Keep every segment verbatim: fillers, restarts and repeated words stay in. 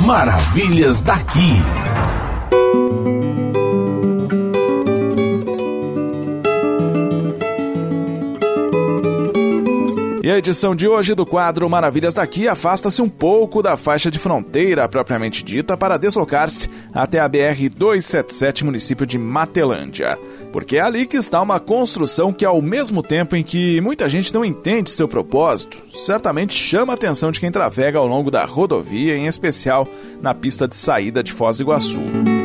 Maravilhas daqui. E a edição de hoje do quadro Maravilhas daqui afasta-se um pouco da faixa de fronteira propriamente dita para deslocar-se até a B R duzentos e setenta e sete, município de Matelândia. Porque é ali que está uma construção que, ao mesmo tempo em que muita gente não entende seu propósito, certamente chama a atenção de quem trafega ao longo da rodovia, em especial na pista de saída de Foz do Iguaçu.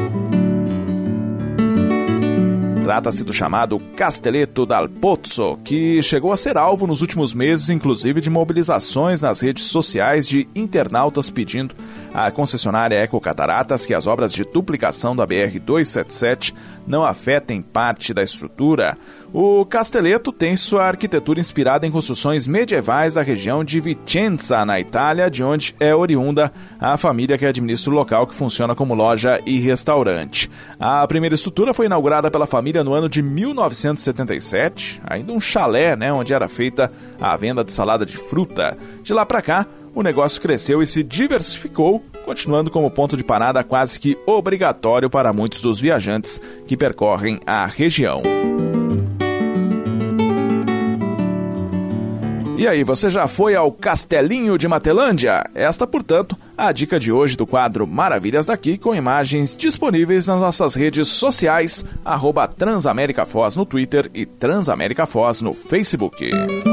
Trata-se do chamado Castelletto dal Pozzo, que chegou a ser alvo nos últimos meses, inclusive, de mobilizações nas redes sociais de internautas pedindo à concessionária Ecocataratas que as obras de duplicação da B R duzentos e setenta e sete não afetem parte da estrutura. O Castelletto tem sua arquitetura inspirada em construções medievais da região de Vicenza, na Itália, de onde é oriunda a família que administra o local, que funciona como loja e restaurante. A primeira estrutura foi inaugurada pela família no ano de mil novecentos e setenta e sete, ainda um chalé, né, onde era feita a venda de salada de fruta. De lá para cá, o negócio cresceu e se diversificou, continuando como ponto de parada quase que obrigatório para muitos dos viajantes que percorrem a região. E aí, você já foi ao Castelinho de Matelândia? Esta, portanto, a dica de hoje do quadro Maravilhas daqui, com imagens disponíveis nas nossas redes sociais, arroba Transamérica Foz no Twitter e Transamérica Foz no Facebook.